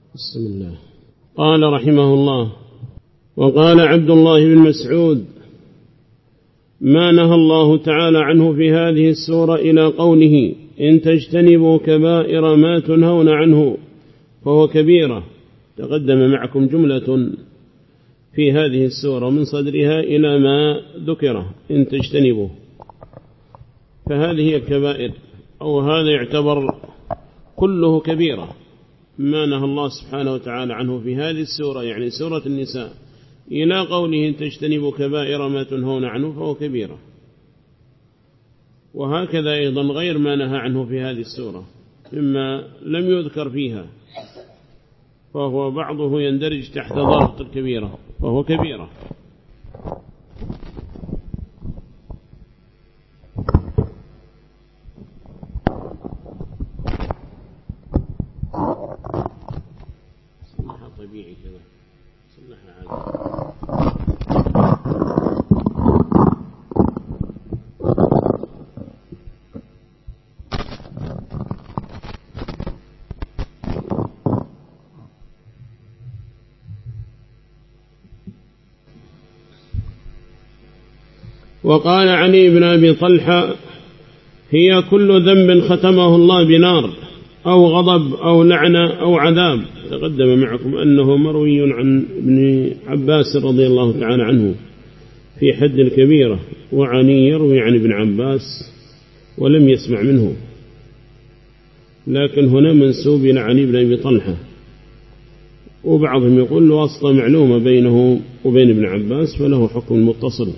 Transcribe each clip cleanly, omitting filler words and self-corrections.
بسم الله. قال رحمه الله: وقال عبد الله بن مسعود: ما نهى الله تعالى عنه في هذه السورة إلى قوله: إن تجتنبوا كبائر ما تنهون عنه فهو كبيرة. تقدم معكم جملة في هذه السورة من صدرها إلى ما ذكره إن تجتنبوا، فهذه هي الكبائر، أو هذا يعتبر كله كبيرة ما نهى الله سبحانه وتعالى عنه في هذه السورة، يعني سورة النساء، إلى قوله إن تجتنبوا كبائر ما تنهون عنه فهو كبيرة. وهكذا أيضا غير ما نهى عنه في هذه السورة مما لم يذكر فيها، فهو بعضه يندرج تحت ضابط الكبيرة فهو كبيرة. صلحها طبيعي كذا، صلحها عادي. وقال علي بن أبي طلحة: هي كل ذنب ختمه الله بنار أو غضب أو لعنة أو عذاب. تقدم معكم أنه مروي عن ابن عباس رضي الله تعالى عنه في حد الكبيرة، وعني يروي عن ابن عباس ولم يسمع منه، لكن هنا منسوب إلى علي بن أبي طلحة، وبعضهم يقول الواسطة معلومة بينه وبين ابن عباس فله حكم متصل.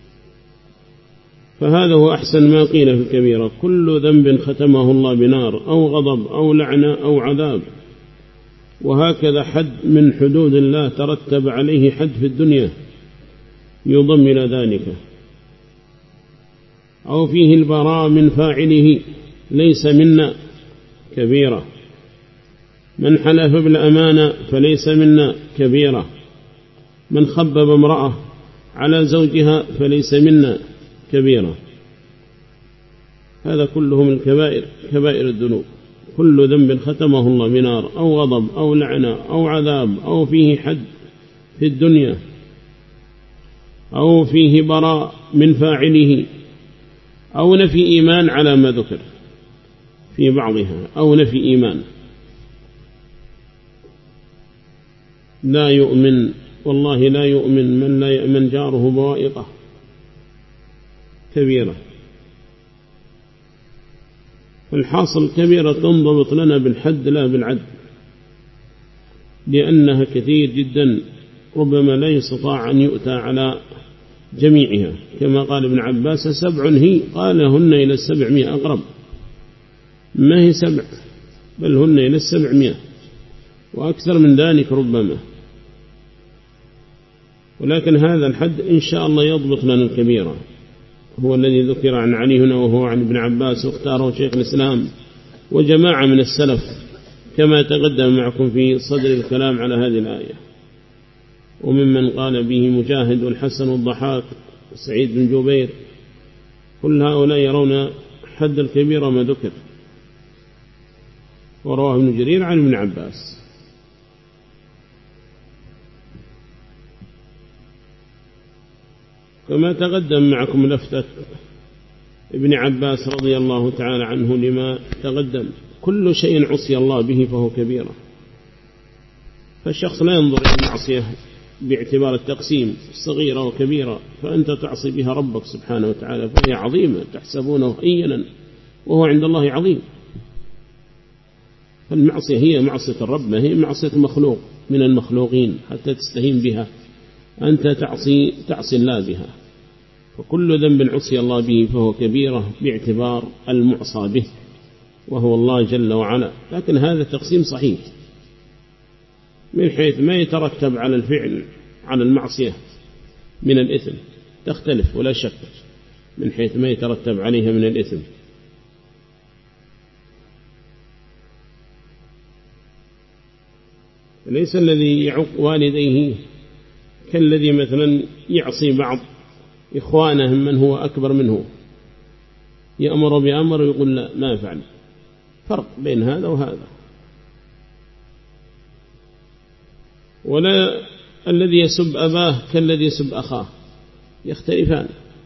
فهذا هو أحسن ما قيل في الكبيرة: كل ذنب ختمه الله بنار أو غضب أو لعنة أو عذاب. وهكذا حد من حدود الله ترتب عليه حد في الدنيا يضم إلى ذلك، أو فيه البراء من فاعله ليس منا كبيرة. من حلف بالأمانة فليس منا كبيرة. من خبب امرأة على زوجها فليس منا كبيرة. هذا كله من الكبائر، كبائر الذنوب. كل ذنب ختمه الله بنار أو غضب أو لعنة أو عذاب، أو فيه حد في الدنيا، أو فيه براء من فاعله، أو نفي إيمان على ما ذكر في بعضها، أو نفي إيمان. لا يؤمن، والله لا يؤمن من لا يأمن جاره بوائقه. كبيرة. الحاصل كبيرة تنضبط لنا بالحد لا بالعد، لأنها كثير جدا ربما لا يستطاع أن يؤتى على جميعها، كما قال ابن عباس: 7 هي، قالهن إلى 700 أقرب، ما هي 7 بل هن إلى 700 وأكثر من ذلك ربما. ولكن هذا الحد إن شاء الله يضبط لنا الكبيرة، هو الذي ذكر عن علي هنا، وهو عن ابن عباس، واختاره شيخ الإسلام وجماعة من السلف كما تقدم معكم في صدر الكلام على هذه الآية. وممن قال به مجاهد والحسن والضحاك وسعيد بن جبير، كل هؤلاء يرون حد الكبيرة ما ذكر، ورواه ابن جرير عن ابن عباس. كما تقدم معكم لفتة ابن عباس رضي الله تعالى عنه لما تقدم: كل شيء عصي الله به فهو كبيرة. فالشخص لا ينظر إلى المعصية باعتبار التقسيم صغيرة وكبيرة، فأنت تعصي بها ربك سبحانه وتعالى فهي عظيمة، تحسبونه هينا وهو عند الله عظيم. فالمعصية هي معصية الرب، ما هي معصية مخلوق من المخلوقين حتى تستهين بها، أنت تعصي الله بها. فكل ذنب عصي الله به فهو كبيرة باعتبار المعصى به وهو الله جل وعلا. لكن هذا تقسيم صحيح من حيث ما يترتب على الفعل على المعصية من الإثم، تختلف ولا شك من حيث ما يترتب عليها من الإثم. ليس الذي يعق والديه كالذي مثلا يعصي بعض إخوانه من هو أكبر منه، يأمر بأمر ويقول لا ما فعل. فرق بين هذا وهذا. ولا الذي يسب أباه كالذي يسب أخاه، يختلفان،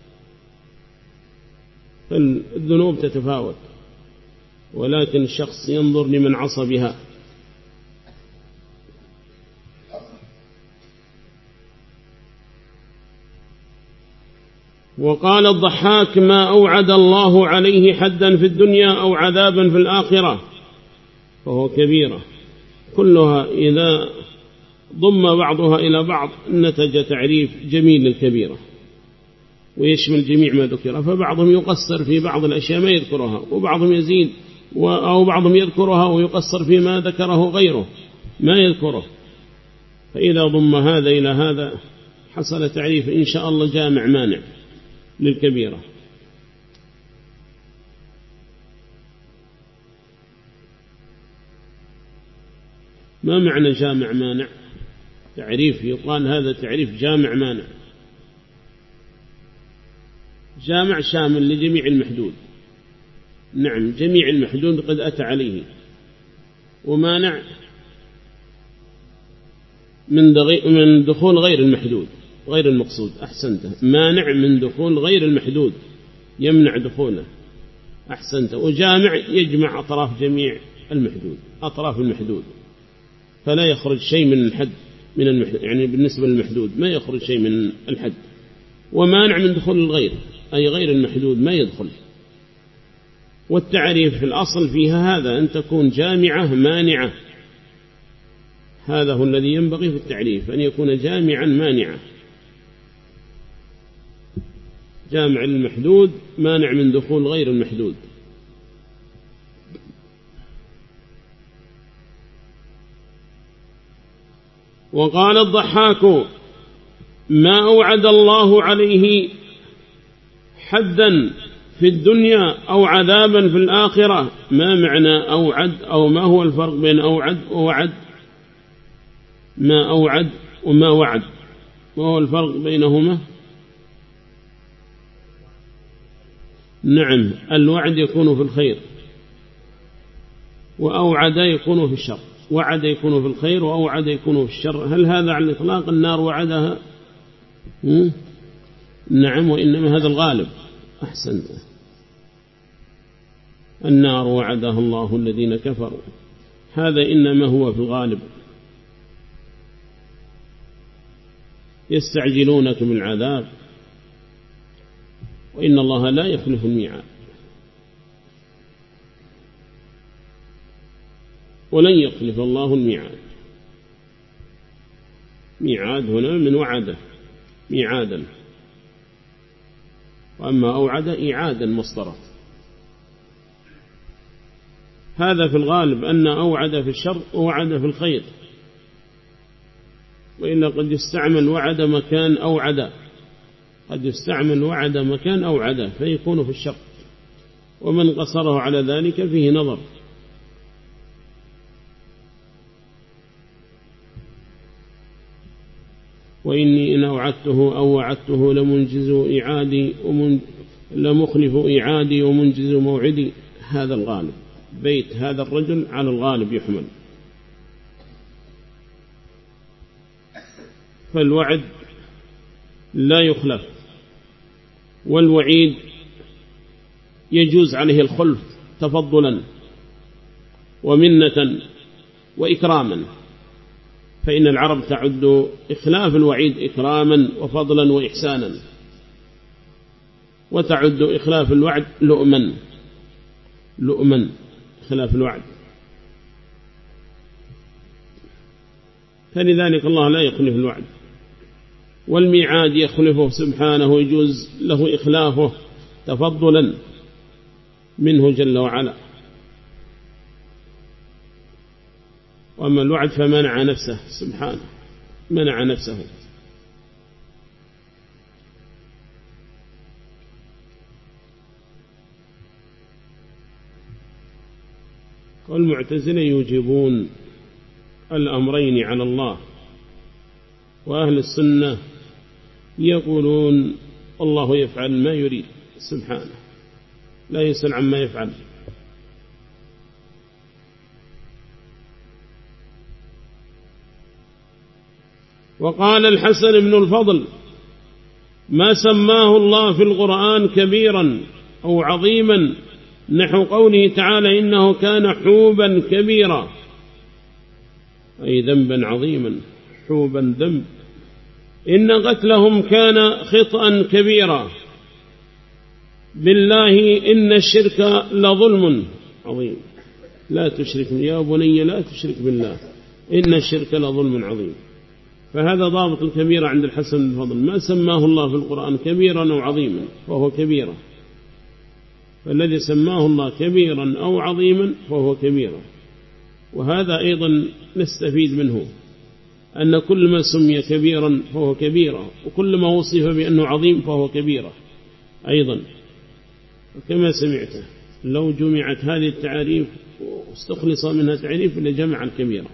فالذنوب تتفاوت، ولكن الشخص ينظر لمن عصى بها. وقال الضحاك: ما أوعد الله عليه حدا في الدنيا أو عذابا في الآخرة فهو كبيرة، كلها إذا ضم بعضها إلى بعض نتج تعريف جميل للكبيرة، ويشمل جميع ما ذكر. فبعضهم يقصر في بعض الأشياء ما يذكرها، وبعضهم يزيد، أو بعضهم يذكرها ويقصر فيما ذكره غيره ما يذكره. فإذا ضم هذا إلى هذا حصل تعريف إن شاء الله جامع مانع للكبيرة. ما معنى جامع مانع؟ تعريف يقال هذا تعريف جامع مانع. جامع شامل لجميع المحدود، نعم جميع المحدود قد أتى عليه. ومانع من دخول غير المحدود غير المقصود، أحسنت، مانع من دخول غير المحدود يمنع دخوله، أحسنت. وجامع يجمع أطراف جميع المحدود، أطراف المحدود، فلا يخرج شيء من الحد من المحدود، يعني بالنسبة للمحدود ما يخرج شيء من الحد. ومانع من دخول الغير أي غير المحدود ما يدخل. والتعريف في الأصل فيها هذا، أن تكون جامعة مانعة، هذا هو الذي ينبغي في التعريف، أن يكون جامعا مانعا، جامع المحدود مانع من دخول غير المحدود. وقال الضحاك: ما أوعد الله عليه حدا في الدنيا أو عذابا في الآخرة. ما معنى أوعد، أو ما هو الفرق بين أوعد ووعد؟ ما أوعد وما وعد، ما هو الفرق بينهما؟ نعم، الوعد يكون في الخير، وأوعد يكون في الشر. وعد يكون في الخير وأوعد يكون في الشر. هل هذا على الإطلاق النار وعدها؟ نعم، وإنما هذا الغالب. أحسن، النار وعدها الله الذين كفروا، هذا إنما هو في الغالب. يستعجلونك بالعذاب وإن الله لا يخلف الميعاد، ولن يخلف الله الميعاد. ميعاد هنا من وعده ميعادا، وأما أوعد إعادا مصدره. هذا في الغالب أن أوعد في الشر ووعد في الخير، وإلا قد يستعمل وعد مكان أوعد، قد يستعمل وعد مكان أوعد فيكون في الشر، ومن قصره على ذلك فيه نظر. وإني إن أوعدته أو وعدته لمنجز إعادي لمخلف إعادي ومنجز موعدي. هذا الغالب، بيت هذا الرجل على الغالب يحمل. فالوعد لا يخلف، والوعيد يجوز عليه الخلف تفضلا ومنة وإكراما، فإن العرب تعد إخلاف الوعيد إكراما وفضلا وإحسانا، وتعد إخلاف الوعد لؤما خلاف الوعد. فلذلك الله لا يخلف الوعد، والميعاد يخلفه سبحانه، يجوز له إخلافه تفضلا منه جل وعلا. وأما الوعد فمنع نفسه سبحانه، منع نفسه. والمعتزلة يوجبون الأمرين على الله، وأهل السنة يقولون الله يفعل ما يريد سبحانه، لا يسأل عما يفعل. وقال الحسن بن الفضل: ما سماه الله في القرآن كبيرا أو عظيما نحو قوله تعالى: إنه كان حوبا كبيرا، أي ذنبا عظيما، حوبا ذنب. إن قتلهم كان خطأ كبيرا، بالله إن الشرك لظلم عظيم. لا تشرك يا بني لا تشرك بالله إن الشرك لظلم عظيم. فهذا ضابط الكبيرة عند الحسن بن الفضل، ما سماه الله في القرآن كبيرا أو عظيما فهو كبيرا، فالذي سماه الله كبيرا أو عظيما فهو كبيرا. وهذا أيضا نستفيد منه أن كل ما سمي كبيرا فهو كبيرا، وكل ما وصف بأنه عظيم فهو كبيرا أيضا. وكما سمعته لو جمعت هذه التعاريف واستخلص منها تعريف لجمع الكبيرة.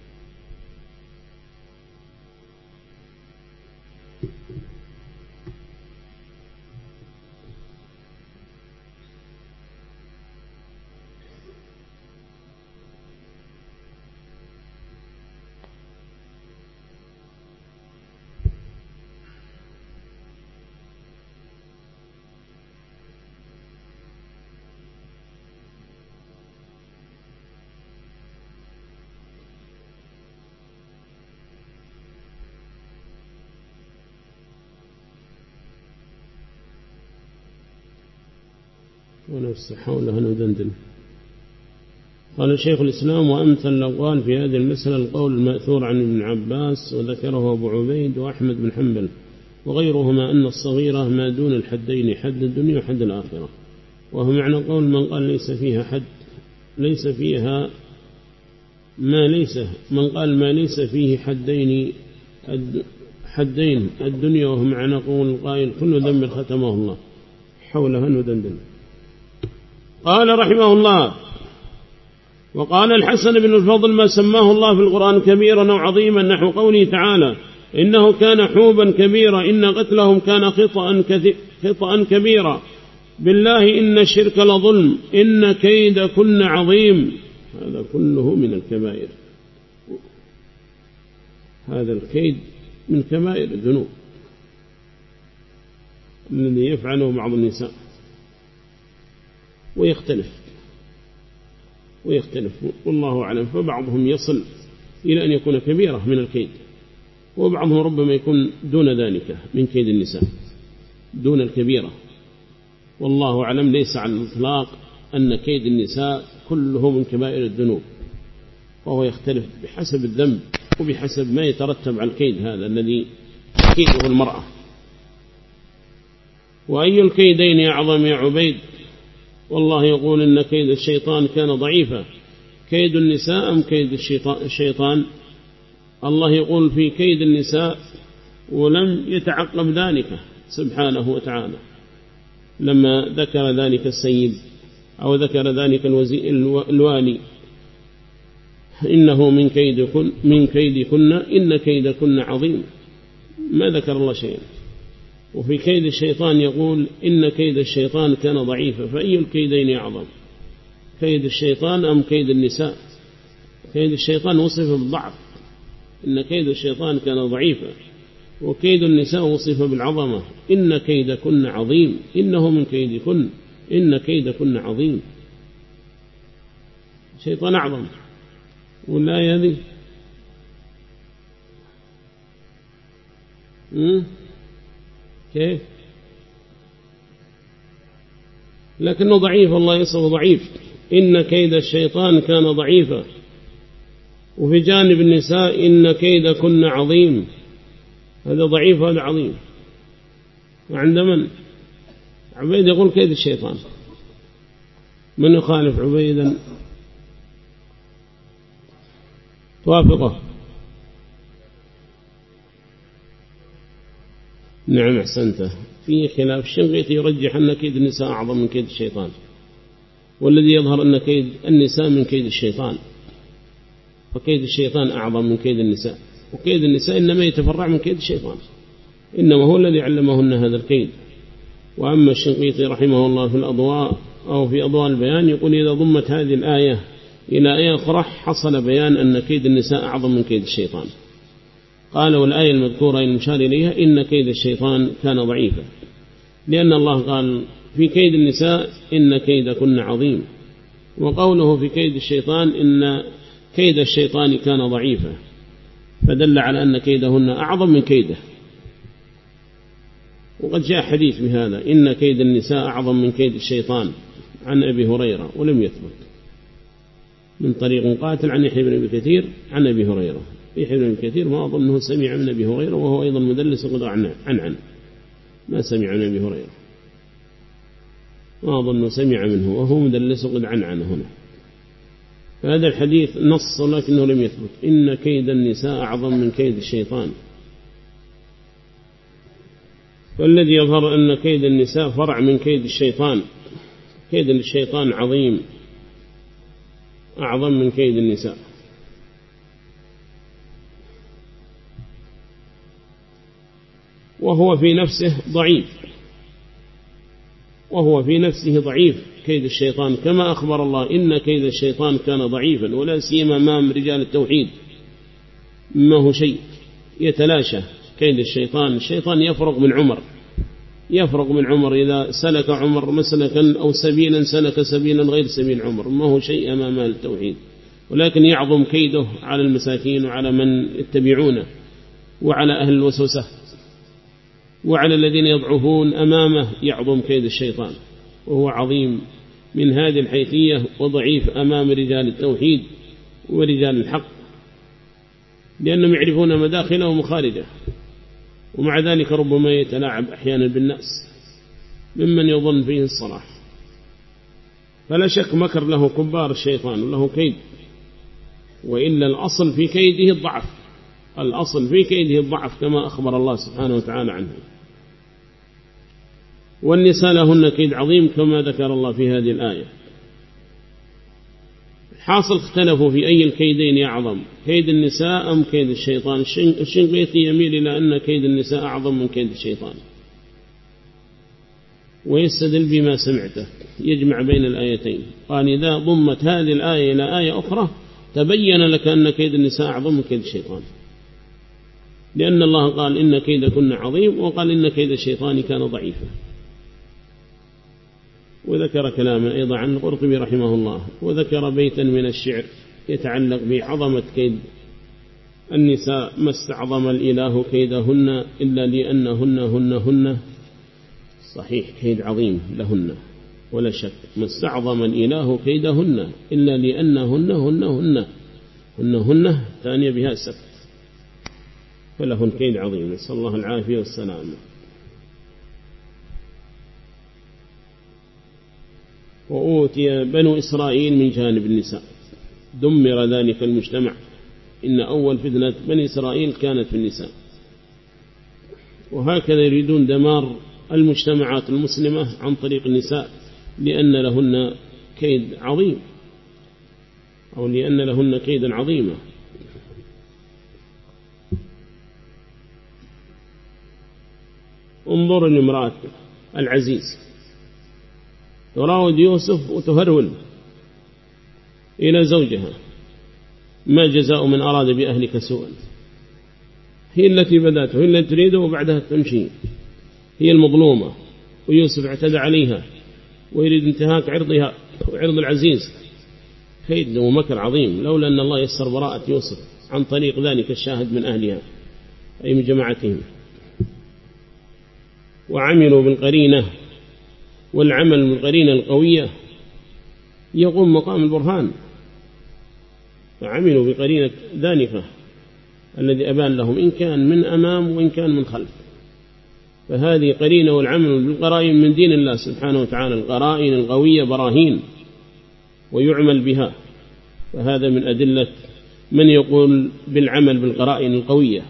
ونفس حولها ندندن. قال شيخ الإسلام: وأمثل الأقوال في هذه المسألة القول المأثور عن ابن عباس وذكره أبو عبيد وأحمد بن حنبل وغيرهما أن الصغيرة ما دون الحدين، حد الدنيا وحد الآخرة. وهو معنى قول من قال ليس فيها حد، ليس فيها ما ليس، من قال ما ليس فيه حدين الدنيا، وهو معنى قول القائل: كل ذنب ختمه الله. حولها ندندن. قال رحمه الله: وقال الحسن بن الفضل: ما سماه الله في القرآن كبيرا أو عظيما نحو قوله تعالى: إنه كان حوبا كبيرا، إن قتلهم كان خطأ كبيرا، بالله إن الشرك لظلم، إن كيد كن عظيم. هذا كله من الكبائر، هذا الكيد من كبائر الذنوب الذي يفعله بعض النساء. ويختلف والله أعلم، فبعضهم يصل إلى أن يكون كبيرة من الكيد، وبعضهم ربما يكون دون ذلك من كيد النساء دون الكبيرة. والله أعلم ليس على الإطلاق أن كيد النساء كله من كبائر الذنوب، وهو يختلف بحسب الذنب وبحسب ما يترتب على الكيد هذا الذي تكيده المرأة. وأي الكيدين أعظم يا عبيد؟ والله يقول إن كيد الشيطان كان ضعيفا، كيد النساء أم كيد الشيطان؟ الله يقول في كيد النساء ولم يتعقب ذلك سبحانه وتعالى لما ذكر ذلك السيد أو ذكر ذلك الوالي: إنه من كيدكن إن كيدكن عظيم. ما ذكر الله شيئا. وفي كيد الشيطان يقول: إن كيد الشيطان كان ضعيفا. فأي الكيدين أعظم، كيد الشيطان أم كيد النساء؟ كيد الشيطان وصف بالضعف، إن كيد الشيطان كان ضعيفا، وكيد النساء وصف بالعظمة، إن كيدكن عظيم، إنه من كيدكن إن كيدكن عظيم. الشيطان أعظم ولا يهدي؟ كيف؟ لكنه ضعيف، الله يصف ضعيف، إن كيد الشيطان كان ضعيفا. وفي جانب النساء: إن كيدكن عظيم. هذا ضعيف وهذا عظيم. وعند من؟ عبيد يقول كيد الشيطان. من يخالف عبيدا؟ توافقه؟ نعم أحسنته. في خلاف. الشنقيطي يرجح أن كيد النساء أعظم من كيد الشيطان، والذي يظهر أن كيد النساء من كيد الشيطان، فكيد الشيطان أعظم من كيد النساء، وكيد النساء إنما يتفرع من كيد الشيطان، إنما هو الذي علمهن هذا الكيد. وأما الشنقيطي رحمه الله في الأضواء أو في أضواء البيان يقول: إذا ضمت هذه الآية إلى آية أخرى حصل بيان أن كيد النساء أعظم من كيد الشيطان. قال والآية المذكورة المشار إليها إن كيد الشيطان كان ضعيفا، لأن الله قال في كيد النساء إن كيدكن عظيم، وقوله في كيد الشيطان إن كيد الشيطان كان ضعيفا، فدل على أن كيدهن أعظم من كيده. وقد جاء حديث بهذا إن كيد النساء أعظم من كيد الشيطان عن أبي هريرة، ولم يثبت من طريق قاتل عن يحيى بن أبي كثير عن أبي هريرة. يحيى بن أبي كثير ما أظنه سمع من أبي هريرة، وهو أيضا مدلس قد عن ما سمع من أبي هريرة، ما أظنه سمع منه وهو مدلس قد عن هنا. فهذا الحديث نص لكنه لم يثبت إن كيد النساء أعظم من كيد الشيطان. فالذي يظهر أن كيد النساء فرع من كيد الشيطان، كيد الشيطان عظيم أعظم من كيد النساء. وهو في نفسه ضعيف كيد الشيطان، كما أخبر الله إن كيد الشيطان كان ضعيفا، ولا سيما أمام رجال التوحيد ما هو شيء يتلاشى كيد الشيطان. الشيطان يفرق من عمر إذا سلك عمر مسلكا أو سبيلا سلك سبيلا غير سبيل عمر، ما هو شيء أمام التوحيد، ولكن يعظم كيده على المساكين وعلى من يتبعونه وعلى أهل الوسوسة وعلى الذين يضعفون أمامه، يعظم كيد الشيطان، وهو عظيم من هذه الحيثية وضعيف أمام رجال التوحيد ورجال الحق، لأنهم يعرفون مداخله ومخارجه، ومع ذلك ربما يتلاعب أحيانا بالناس ممن يظن فيه الصلاح. فلا شك مكر له كبار الشيطان وله كيد، وإلا الأصل في كيده الضعف، كما أخبر الله سبحانه وتعالى عنه. والنساء لهن كيد عظيم كما ذكر الله في هذه الآية. حاصل اختلفوا في أي الكيدين أعظم، كيد النساء أم كيد الشيطان. الشنقيطي يميل إلى أن كيد النساء أعظم من كيد الشيطان، ويستدل بما سمعته، يجمع بين الآيتين. قال إذا ضمت هذه الآية إلى آية أخرى تبين لك أن كيد النساء أعظم من كيد الشيطان، لأن الله قال إن كيدكن عظيم، وقال إن كيد الشيطان كان ضعيفا. وذكر كلاما أيضا عن القرطبي رحمه الله، وذكر بيتا من الشعر يتعلق بعظمة كيد النساء: ما استعظم الإله كيدهن إلا لأنهن صحيح كيد عظيم لهن ولا شك، ما استعظم الإله كيدهن إلا لأنهن ثانية بها السكت، فلهن كيد عظيم، نسأل الله العافية والسلام. وأوتي بنو إسرائيل من جانب النساء، دمر ذلك المجتمع، إن أول فتنة بني إسرائيل كانت في النساء. وهكذا يريدون دمار المجتمعات المسلمة عن طريق النساء، لأن لهن كيد عظيم، أو لأن لهن كيدا عظيمة. انظر لامرأة العزيز تراود يوسف وتهرول إلى زوجها: ما جزاء من أراد بأهلك سوءا. هي التي بدأته، هي التي تريده، وبعدها تمشي، هي المظلومة، ويوسف اعتدى عليها ويريد انتهاك عرضها وعرض العزيز. كيد ومكر عظيم، لولا أن الله يسر براءة يوسف عن طريق ذلك الشاهد من أهلها أي من جماعتهم. وعملوا بالقرينة، والعمل بالقرينة القوية يقوم مقام البرهان، فعملوا بقرينة ذانفة الذي أبان لهم إن كان من أمام وإن كان من خلف. فهذه قرينة، والعمل بالقرائن من دين الله سبحانه وتعالى، القرائن القوية براهين ويعمل بها، فهذا من أدلة من يقول بالعمل بالقرائن القوية.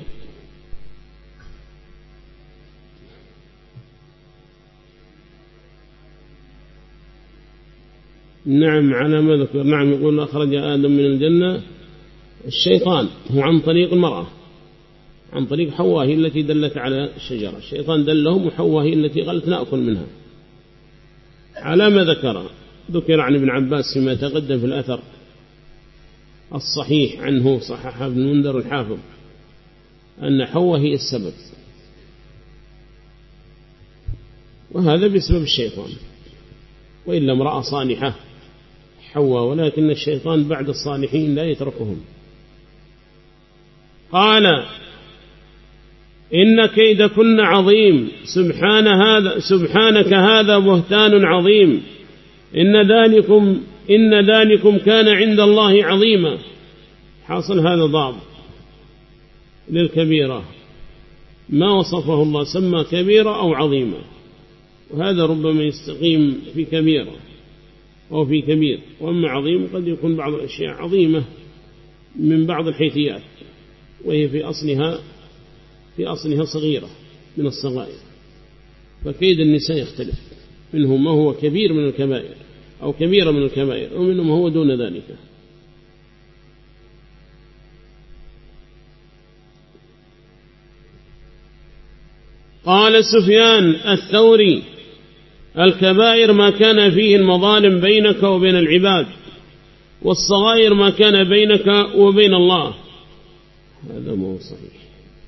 نعم على ما ذكر. نعم يقول أخرج آدم من الجنة الشيطان، هو عن طريق المرأة، عن طريق حواء هي التي دلت على الشجرة، الشيطان دلهم، وحواء هي التي قالت نأكل منها على ما ذكر عن ابن عباس فيما تقدم في الأثر الصحيح عنه، صححه ابن المنذر الحافظ، أن حواء هي السبب، وهذا بسبب الشيطان، وإلا امرأة صالحة حواء، ولكن الشيطان بعد الصالحين لا يتركهم. قال إن كيدكن عظيم، سبحانك هذا بهتان عظيم، إن ذلكم كان عند الله عظيما. حاصل هذا ضعف للكبيرة، ما وصفه الله سمى كبيرة أو عظيمة، وهذا ربما يستقيم في كبيرة أو في كبير، وأما عظيم قد يكون بعض الأشياء عظيمة من بعض الحيثيات، وهي في أصلها صغيرة من الصغائر. فكيد النساء يختلف، منهم ما هو كبير من الكبائر أو كبيرة من الكبائر، ومنهم ما هو دون ذلك. قال سفيان الثوري الكبائر ما كان فيه المظالم بينك وبين العباد، والصغائر ما كان بينك وبين الله. هذا مو صحيح،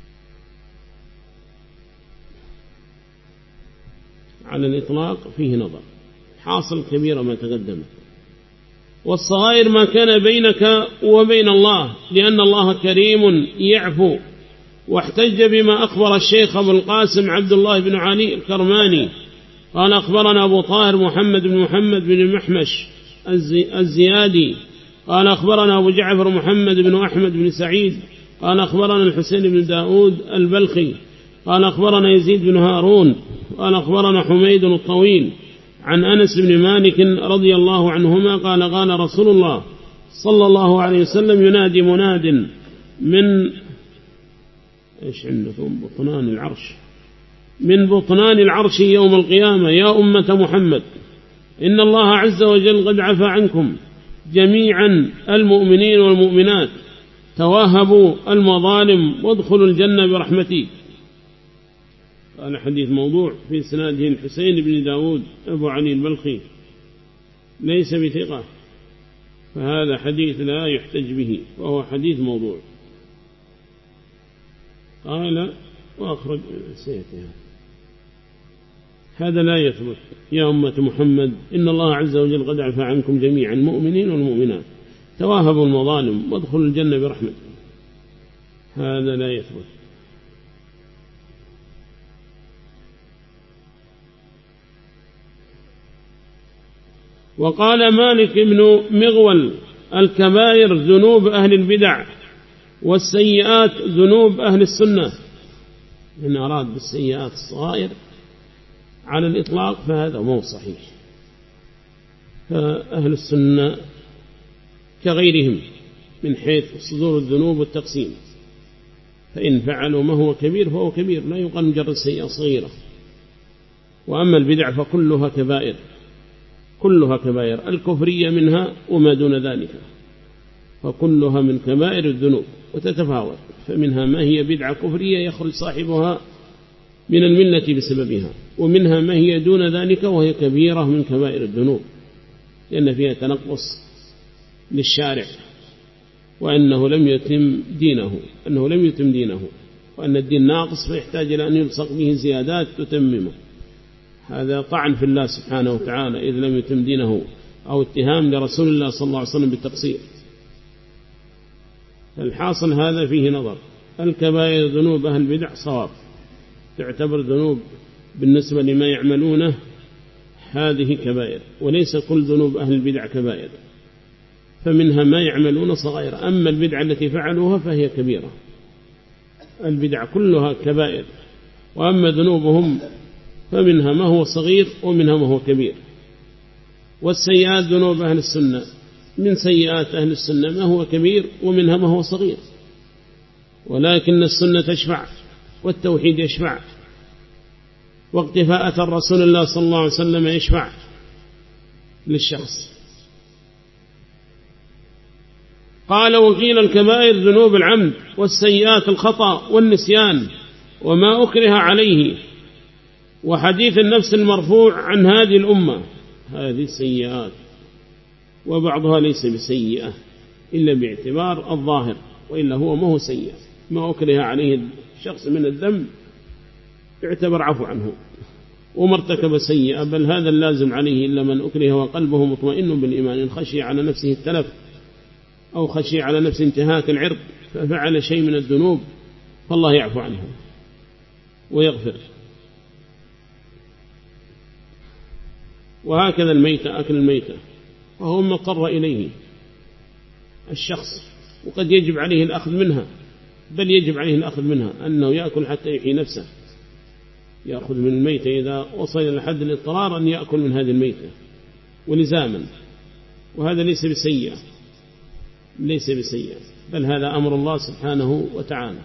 على الإطلاق فيه نظر. حاصل كبيرة ما تقدمت، والصغائر ما كان بينك وبين الله، لأن الله كريم يعفو. واحتج بما أخبر الشيخ أبو القاسم عبد الله بن علي الكرماني قال أخبرنا أبو طاهر محمد بن المحمش الزيادي قال أخبرنا أبو جعفر محمد بن أحمد بن سعيد قال أخبرنا الحسين بن داود البلخي قال أخبرنا يزيد بن هارون قال أخبرنا حميد الطويل عن أنس بن مالك رضي الله عنهما قال قال رسول الله صلى الله عليه وسلم ينادي مناد من إيش عندكم من بطنان العرش يوم القيامة يا أمة محمد إن الله عز وجل قد عفى عنكم جميعا المؤمنين والمؤمنات، تواهبوا المظالم وادخلوا الجنة برحمتي. قال حديث موضوع في سناده الحسين بن داود أبو علي البلخي ليس بثقة، فهذا حديث لا يحتج به وهو حديث موضوع. قال وأخرج سيئتها، هذا لا يثبت. يا أمة محمد إن الله عز وجل قد عفى عنكم جميعا المؤمنين والمؤمنات، تواهبوا المظالم وادخلوا الجنة برحمته، هذا لا يثبت. وقال مالك بن مغول الكبائر ذنوب أهل البدع والسيئات ذنوب أهل السنة. إن أراد بالسيئات الصغائر على الإطلاق فهذا مو صحيح، فأهل السنة كغيرهم من حيث صدور الذنوب والتقسيم، فإن فعلوا ما هو كبير فهو كبير، لا يقال مجرد سيئة صغيرة. وأما البدع فكلها كبائر، كلها كبائر، الكفرية منها وما دون ذلك، فكلها من كبائر الذنوب وتتفاوت، فمنها ما هي بدعة كفرية يخرج صاحبها من الملة بسببها، ومنها ما هي دون ذلك وهي كبيرة من كبائر الذنوب، لأن فيها تنقص للشارع، وأنه لم يتم دينه، وأن الدين ناقص فيحتاج إلى أن يلصق به زيادات تتممه. هذا طعن في الله سبحانه وتعالى إذ لم يتم دينه، أو اتهام لرسول الله صلى الله عليه وسلم بالتقصير. الحاصل هذا فيه نظر. الكبائر ذنوب أهل البدع صواب، تعتبر ذنوب بالنسبة لما يعملونه، هذه كبائر، وليس كل ذنوب أهل البدع كبائر، فمنها ما يعملون صغير. أما البدع التي فعلوها فهي كبيرة، البدع كلها كبائر، وأما ذنوبهم فمنها ما هو صغير ومنها ما هو كبير. والسيئات ذنوب أهل السنة، من سيئات أهل السنة ما هو كبير ومنها ما هو صغير، ولكن السنة تشفع والتوحيد يشفع، واقتفاء أثر رسول الله صلى الله عليه وسلم يشفع للشخص. قال وقيل الكبائر ذنوب العمد، والسيئات الخطأ والنسيان وما أكره عليه، وحديث النفس المرفوع عن هذه الأمة. هذه سيئات، وبعضها ليس بسيئة إلا باعتبار الظاهر، وإلا هو ما هو سيئة، ما أكره عليه الشخص من الذنب يعتبر عفو عنه، وما ارتكب سيئة، بل هذا اللازم عليه إلا من أكره وقلبه مطمئن بالإيمان، إن خشي على نفسه التلف أو خشي على نفس انتهاك العرض ففعل شيء من الذنوب فالله يعفو عنه ويغفر. وهكذا الميتة، أكل الميتة وهو مضطر إليه الشخص، وقد يجب عليه الأخذ منها، بل يجب عليه الأخذ منها أنه يأكل حتى يحيي نفسه، يأخذ من الميتة إذا وصل إلى حد الاضطرار أن يأكل من هذه الميتة ولزاما، وهذا ليس بسيئة، ليس بسيئة، بل هذا أمر الله سبحانه وتعالى.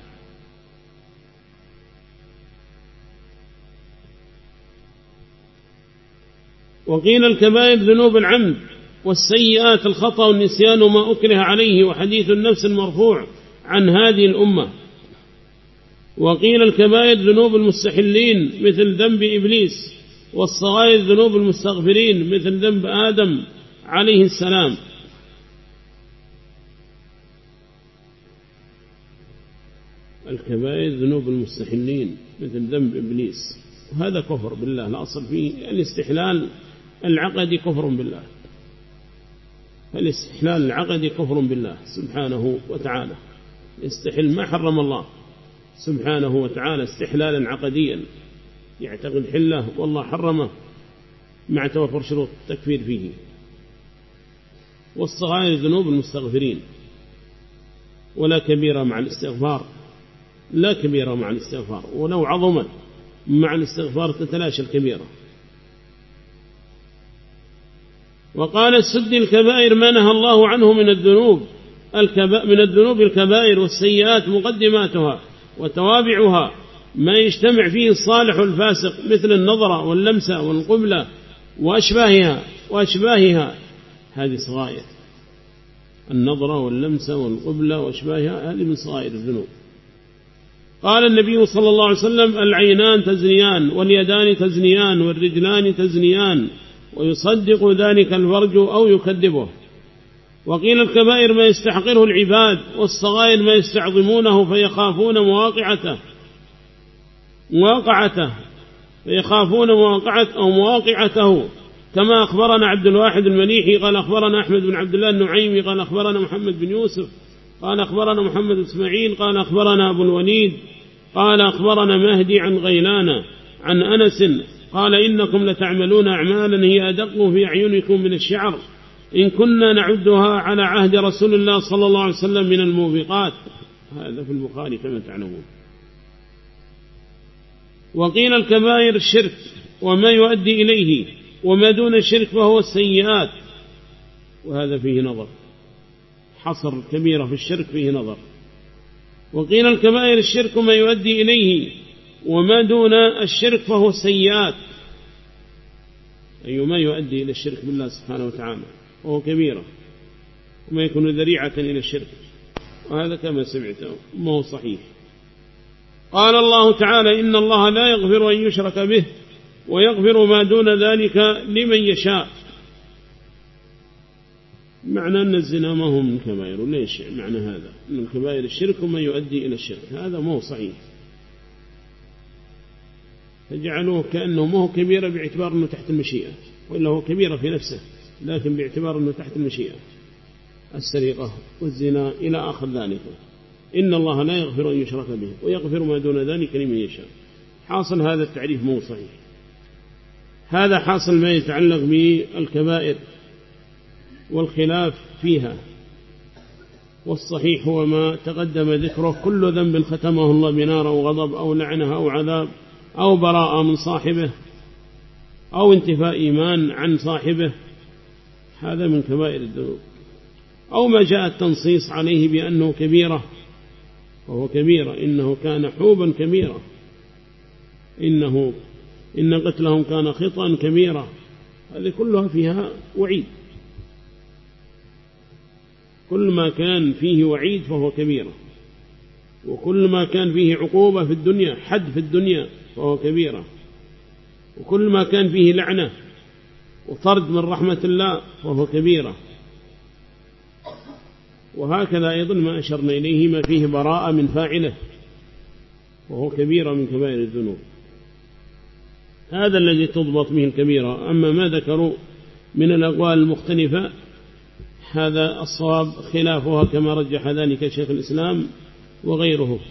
وقيل الكبائر ذنوب العمد، والسيئات الخطأ والنسيان وما أكره عليه، وحديث النفس المرفوع عن هذه الأمة. وقيل الكبائر ذنوب المستحلين مثل ذنب إبليس، والصغائر ذنوب المستغفرين مثل ذنب آدم عليه السلام. الكبائر ذنوب المستحلين مثل ذنب إبليس، هذا كفر بالله، الأصل فيه الاستحلال العقدي كفر بالله، الاستحلال العقدي كفر بالله سبحانه وتعالى، يستحل ما حرم الله سبحانه وتعالى استحلالا عقديا، يعتقد حله والله حرمه مع توفر شروط التكفير فيه. والصغائر ذنوب المستغفرين، ولا كبيرة مع الاستغفار، لا كبيرة مع الاستغفار، ولو عظمت مع الاستغفار تتلاشى الكبيرة. وقال السدي الكبائر ما نهى الله عنه من الذنوب، من الذنوب الكبائر، والسيئات مقدماتها وتوابعها ما يجتمع فيه الصالح والفاسق، مثل النظرة واللمسة والقبلة وأشباهها هذه صغائر، النظرة واللمسة والقبلة وأشباهها هذه من صغائر الذنوب. قال النبي صلى الله عليه وسلم العينان تزنيان واليدان تزنيان والرجلان تزنيان، ويصدق ذلك الفرج أو يكذبه. وقيل الكبائر ما يستحقره العباد، والصغائر ما يستعظمونه فيخافون مواقعته، كما أخبرنا عبد الواحد المليحي قال أخبرنا أحمد بن عبد الله النعيمي قال أخبرنا محمد بن يوسف قال أخبرنا محمد إسماعيل قال أخبرنا أبو الوليد قال أخبرنا مهدي عن غيلان عن أنس قال إنكم لتعملون أعمالا هي أدق في أعينكم من الشعر، إن كنا نعدها على عهد رسول الله صلى الله عليه وسلم من الموبقات. هذا في البخاري كما تعلمون. وقيل الكبائر الشرك وما يؤدي إليه، وما دون الشرك فهو السيئات، وهذا فيه نظر، حصر الكبيرة في الشرك فيه نظر. وقيل الكبائر الشرك ما يؤدي إليه، وما دون الشرك فهو السيئات، أي ما يؤدي إلى الشرك بالله سبحانه وتعالى وهو كبيرة، وما يكون ذريعة إلى الشرك، وهذا كما سمعته ما هو صحيح. قال الله تعالى إن الله لا يغفر أن يشرك به ويغفر ما دون ذلك لمن يشاء. معنى أن الزنا ما هو من الكبائر، ليش معنى هذا من الكبائر الشرك وما يؤدي إلى الشرك، هذا ما هو صحيح، فجعلوه كأنه ما هو كبيرة باعتبار أنه تحت المشيئة، وإلا هو كبيرة في نفسه لكن باعتبار أنه تحت المشيئة، السرقة والزنا إلى آخر ذلك. إن الله لا يغفر أن يشرك به ويغفر ما دون ذلك لمن يشاء. حاصل هذا التعريف مو صحيح، هذا حاصل ما يتعلق بالكبائر والخلاف فيها، والصحيح هو ما تقدم ذكره، كل ذنب ختمه الله بنار أو غضب أو لعنة أو عذاب أو براءة من صاحبه أو انتفاء إيمان عن صاحبه، هذا من كبائر الذنوب. أو ما جاء التنصيص عليه بأنه كبيرة وهو كبيرة، إنه كان حوبا كبيرة، إن قتلهم كان خطأ كبيرة، هذه كلها فيها وعيد، كل ما كان فيه وعيد فهو كبيرة، وكل ما كان فيه عقوبة في الدنيا حد في الدنيا فهو كبيرة، وكل ما كان فيه لعنة وطرد من رحمة الله فهو كبيرة، وهكذا أيضا ما أشرنا إليه ما فيه براءة من فاعله وهو كبيرة من كبائر الذنوب. هذا الذي تضبط به الكبيرة. أما ما ذكروا من الأقوال المختلفة هذا الصواب خلافها كما رجح ذلك شيخ الإسلام وغيره.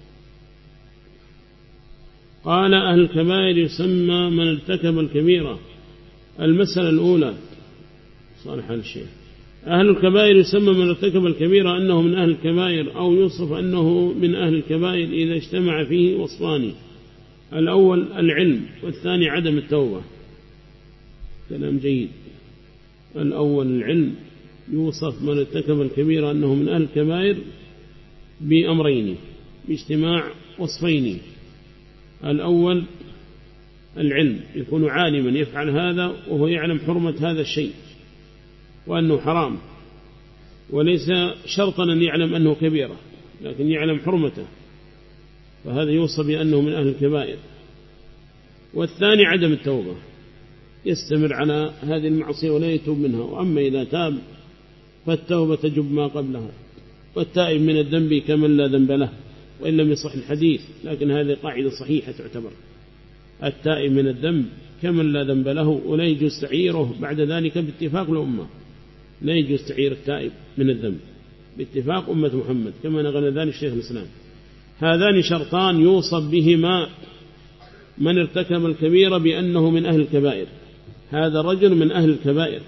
قال أهل الكبائر يسمى من ارتكب الكبيرة. المسألة الأولى صالح الشيخ، أهل الكبائر يسمى من ارتكب الكبيرة أنه من أهل الكبائر، أو يوصف أنه من أهل الكبائر إذا اجتمع فيه وصفان: الأول العلم، والثاني عدم التوبة. كلام جيد. الأول العلم، يوصف من ارتكب الكبيرة أنه من أهل الكبائر بأمرين، باجتماع وصفين. الأول العلم، يكون عالما يفعل هذا وهو يعلم حرمة هذا الشيء وأنه حرام، وليس شرطا أن يعلم أنه كبيرة لكن يعلم حرمته، فهذا يوصف بأنه من أهل الكبائر. والثاني عدم التوبة، يستمر على هذه المعصية ولا يتوب منها. وأما إذا تاب فالتوبة تجب ما قبلها، والتائب من الذنب كمن لا ذنب له، وإن لم يصح الحديث لكن هذه قاعدة صحيحة تعتبر. التائب من الذنب كمن لا ذنب له، ولا يجوز تعييره بعد ذلك باتفاق الأمة. لا يجوز تعيير التائب من الذنب باتفاق أمة محمد كما نقل ذلك شيخ الإسلام. هذان شرطان يوصف بهما من ارتكب الكبيرة بأنه من أهل الكبائر. هذا الرجل من أهل الكبائر.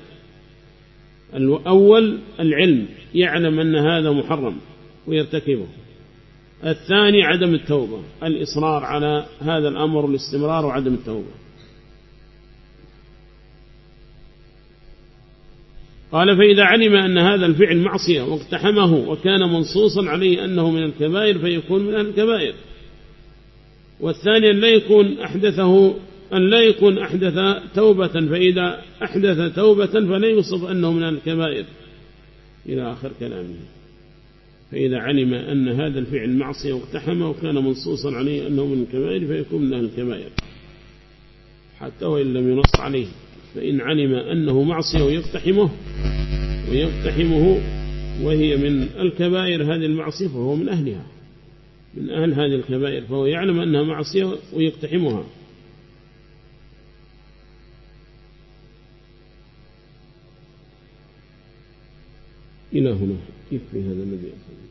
الأول العلم، يعلم أن هذا محرم ويرتكبه. الثاني عدم التوبة، الإصرار على هذا الأمر والاستمرار وعدم التوبة. قال: فإذا علم أن هذا الفعل معصية واقتحمه وكان منصوصا عليه أنه من الكبائر فيكون من أهل الكبائر. والثاني أن لا يكون أحدث توبة، فإذا أحدث توبة فلا يوصف أنه من أهل الكبائر إلى آخر كلامه. فإذا علم أن هذا الفعل معصية واقتحمه وكان منصوصا عليه أنه من الكبائر فيكون من أهل الكبائر حتى وإن لم ينص عليه. فإن علم أنه معصية ويقتحمه وهي من الكبائر هذه المعصية فهو من أهلها، من أهل هذه الكبائر، فهو يعلم أنها معصية ويقتحمها. إلى هنا يكفي هذا الذي أفضل.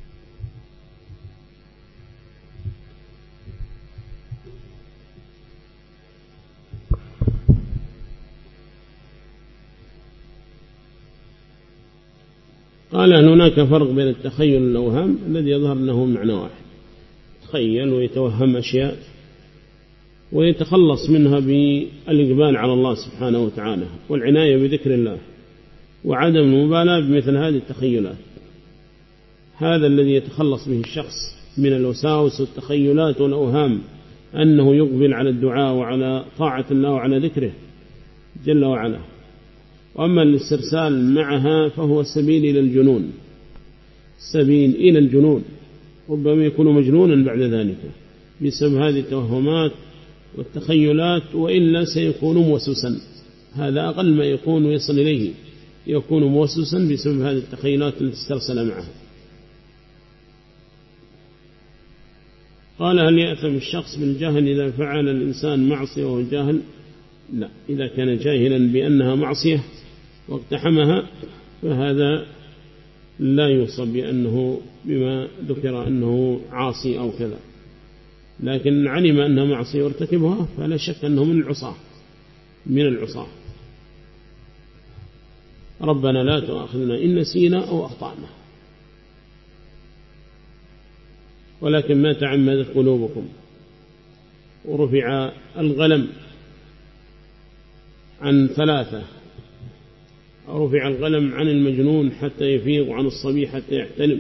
قال أن هناك فرق بين التخيل والأوهام الذي يظهر أنه معنى واحد. تخيل ويتوهم أشياء ويتخلص منها بالإقبال على الله سبحانه وتعالى والعناية بذكر الله وعدم المبالاة بمثل هذه التخيلات. هذا الذي يتخلص به الشخص من الوساوس والتخيلات والأوهام، أنه يقبل على الدعاء وعلى طاعة الله وعلى ذكره جل وعلا. وأما الاسترسال معها فهو سبيل إلى الجنون، سبيل إلى الجنون، ربما يكون مجنونا بعد ذلك بسبب هذه التوهمات والتخيلات، وإلا سيكون موسوسا. هذا أقل ما يكون ويصل إليه، يكون موسوسا بسبب هذه التخيلات التي استرسل معها. قال: هل يأثم الشخص بالجهل إذا فعل الإنسان معصية وهو جاهل؟ لا، إذا كان جاهلا بأنها معصية واقتحمها فهذا لا يوصف بأنه بما ذكر أنه عاصي أو كذا، لكن علم أنها معصية وارتكبها فلا شك أنه من العصاة. ربنا لا تؤاخذنا إن نسينا أو أخطأنا، ولكن ما تعمدت قلوبكم. ورفع القلم عن 3، رفع القلم عن المجنون حتى يفيق وعن الصبي حتى يحتلم.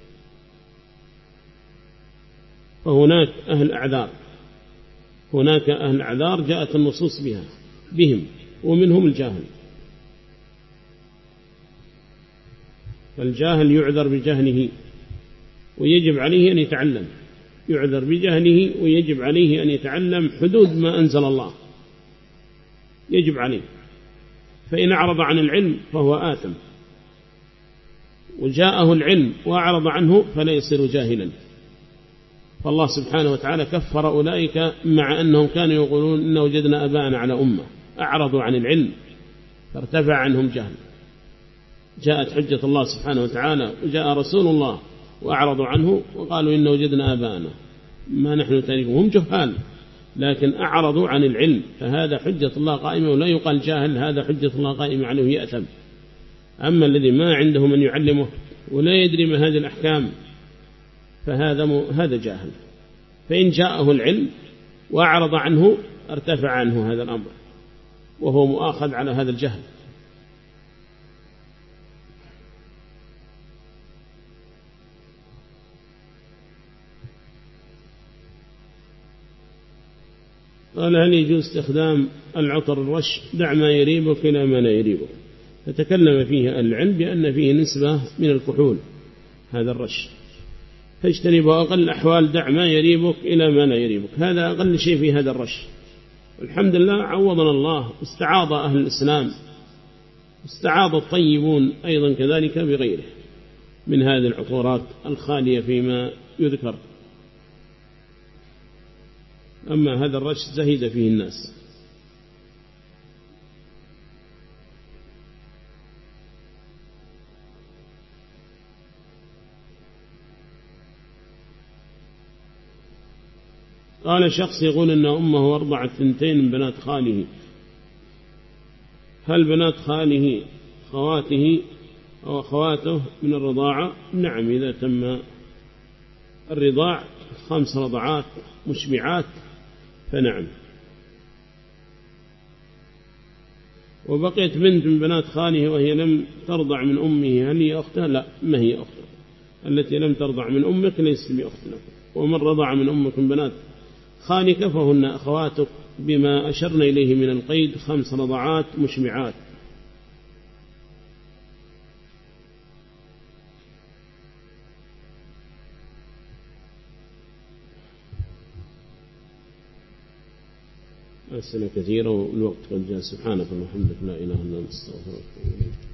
فهناك أهل أعذار، هناك أهل أعذار جاءت النصوص بهم، ومنهم الجاهل. فالجاهل يعذر بجهله ويجب عليه أن يتعلم، يعذر بجهله ويجب عليه أن يتعلم حدود ما أنزل الله، يجب عليه. فإن أعرض عن العلم فهو آثم، وجاءه العلم وأعرض عنه فلا يصير جاهلا. فالله سبحانه وتعالى كفر أولئك مع أنهم كانوا يقولون إن وجدنا أباءنا على أمة، أعرضوا عن العلم فارتفع عنهم جهل. جاءت حجة الله سبحانه وتعالى وجاء رسول الله وأعرضوا عنه وقالوا إن وجدنا آباءنا ما نحن تاركهم، هم جهال لكن أعرضوا عن العلم، فهذا حجة الله قائمة ولا يقال جاهل، هذا حجة الله قائمة عليه يأثم. أما الذي ما عنده من يعلمه ولا يدري ما هذه الأحكام فهذا جاهل. فإن جاءه العلم وأعرض عنه ارتفع عنه هذا الأمر وهو مؤاخذ على هذا الجهل. قال هل يجوز استخدام العطر الرش دع ما يريبك إلى ما لا يريبك؟ فتكلم فيه العلم بأن فيه نسبة من الكحول هذا الرش، فاجتنبوا أقل الأحوال دع ما يريبك إلى ما لا يريبك، هذا أقل شيء في هذا الرش. والحمد لله عوضنا الله، استعاض أهل الإسلام، استعاض الطيبون أيضا كذلك بغيره من هذه العطورات الخالية فيما يذكر. أما هذا الرش زهد فيه الناس. قال شخص يقول أن أمه أرضعت 2 من بنات خاله، هل بنات خاله خواته أو أخواته من الرضاعة؟ نعم، إذا تم الرضاع 5 رضعات مشبعات فنعم. وبقيت بنت من بنات خاله وهي لم ترضع من أمه، هل هي أختها؟ لا، ما هي أختها. التي لم ترضع من أمك ليست بأختنا، ومن رضع من أمك من بنات خالك فهن أخواتك بما أشرنا إليه من القيد 5 رضعات مشبعات. أسئلة كثيرة والوقت قد جاء. سبحانك اللهم وبحمدك لا إله إلا أنت أستغفرك وأتوب إليك.